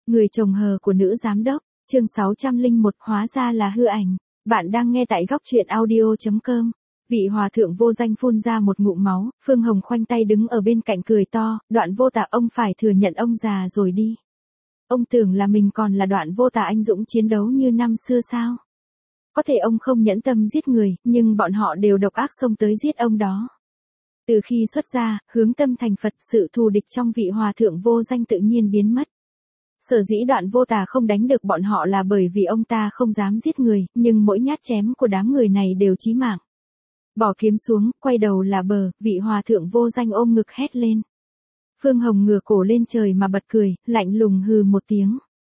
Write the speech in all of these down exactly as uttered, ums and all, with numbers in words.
Người chồng hờ của nữ giám đốc, chương sáu trăm lẻ một hóa ra là hư ảnh. Bạn đang nghe tại góc truyện audio chấm com. Vị hòa thượng vô danh phun ra một ngụm máu, Phương Hồng khoanh tay đứng ở bên cạnh cười to, Đoạn Vô Tà, ông phải thừa nhận ông già rồi đi. Ông tưởng là mình còn là Đoạn Vô Tà anh dũng chiến đấu như năm xưa sao? Có thể ông không nhẫn tâm giết người, nhưng bọn họ đều độc ác xông tới giết ông đó. Từ khi xuất gia, hướng tâm thành Phật, sự thù địch trong vị hòa thượng vô danh tự nhiên biến mất. Sở dĩ Đoạn Vô Tà không đánh được bọn họ là bởi vì ông ta không dám giết người, nhưng mỗi nhát chém của đám người này đều chí mạng. Bỏ kiếm xuống, quay đầu là bờ, vị hòa thượng vô danh ôm ngực hét lên. Phương Hồng ngửa cổ lên trời mà bật cười, lạnh lùng hừ một tiếng.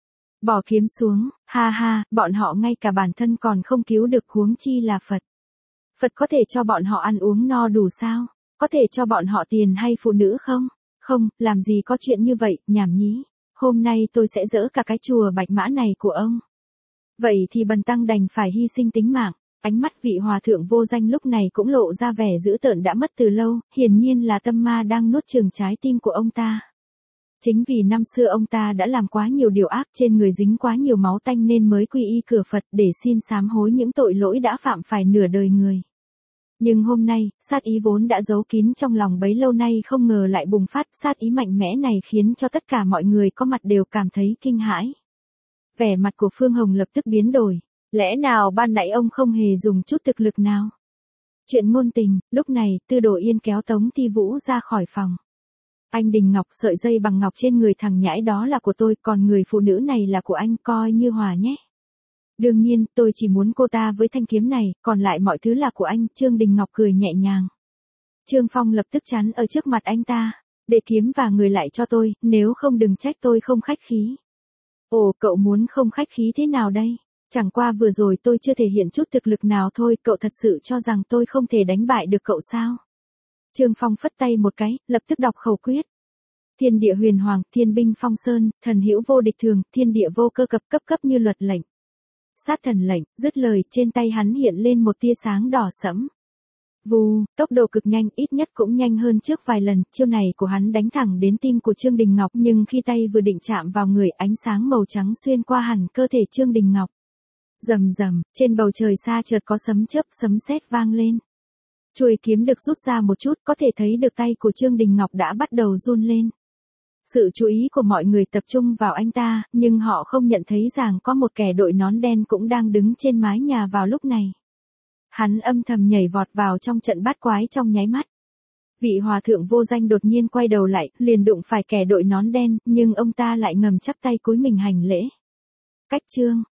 Bỏ kiếm xuống, ha ha, bọn họ ngay cả bản thân còn không cứu được, huống chi là Phật. Phật có thể cho bọn họ ăn uống no đủ sao? Có thể cho bọn họ tiền hay phụ nữ không? Không, làm gì có chuyện như vậy, nhảm nhí. Hôm nay tôi sẽ dỡ cả cái chùa Bạch Mã này của ông. Vậy thì bần tăng đành phải hy sinh tính mạng. Ánh mắt vị hòa thượng vô danh lúc này cũng lộ ra vẻ dữ tợn đã mất từ lâu, hiển nhiên là tâm ma đang nuốt chửng trái tim của ông ta. Chính vì năm xưa ông ta đã làm quá nhiều điều ác, trên người dính quá nhiều máu tanh nên mới quy y cửa Phật để xin sám hối những tội lỗi đã phạm phải nửa đời người. Nhưng hôm nay, sát ý vốn đã giấu kín trong lòng bấy lâu nay không ngờ lại bùng phát, sát ý mạnh mẽ này khiến cho tất cả mọi người có mặt đều cảm thấy kinh hãi. Vẻ mặt của Phương Hồng lập tức biến đổi, lẽ nào ban nãy ông không hề dùng chút thực lực nào? Chuyện ngôn tình, lúc này, Tư Đồ Yên kéo Tống Ti Vũ ra khỏi phòng. Anh Đình Ngọc, sợi dây bằng ngọc trên người thằng nhãi đó là của tôi, còn người phụ nữ này là của anh, coi như hòa nhé. Đương nhiên, tôi chỉ muốn cô ta với thanh kiếm này, còn lại mọi thứ là của anh, Trương Đình Ngọc cười nhẹ nhàng. Trương Phong lập tức chắn ở trước mặt anh ta, để kiếm và người lại cho tôi, nếu không đừng trách tôi không khách khí. Ồ, cậu muốn không khách khí thế nào đây? Chẳng qua vừa rồi tôi chưa thể hiện chút thực lực nào thôi, cậu thật sự cho rằng tôi không thể đánh bại được cậu sao? Trương Phong phất tay một cái, lập tức đọc khẩu quyết. Thiên địa huyền hoàng, thiên binh phong sơn, thần hữu vô địch thường, thiên địa vô cơ cập, cấp cấp như luật lệnh. Sát thần lệnh, dứt lời, trên tay hắn hiện lên một tia sáng đỏ sẫm. Vù, tốc độ cực nhanh, ít nhất cũng nhanh hơn trước vài lần, chiêu này của hắn đánh thẳng đến tim của Trương Đình Ngọc, nhưng khi tay vừa định chạm vào người, ánh sáng màu trắng xuyên qua hẳn cơ thể Trương Đình Ngọc. Rầm rầm, trên bầu trời xa chợt có sấm chớp, sấm sét vang lên. Chuôi kiếm được rút ra một chút, có thể thấy được tay của Trương Đình Ngọc đã bắt đầu run lên. Sự chú ý của mọi người tập trung vào anh ta, nhưng họ không nhận thấy rằng có một kẻ đội nón đen cũng đang đứng trên mái nhà vào lúc này. Hắn âm thầm nhảy vọt vào trong trận bát quái trong nháy mắt. Vị hòa thượng vô danh đột nhiên quay đầu lại, liền đụng phải kẻ đội nón đen, nhưng ông ta lại ngầm chắp tay cúi mình hành lễ. Cách Trương,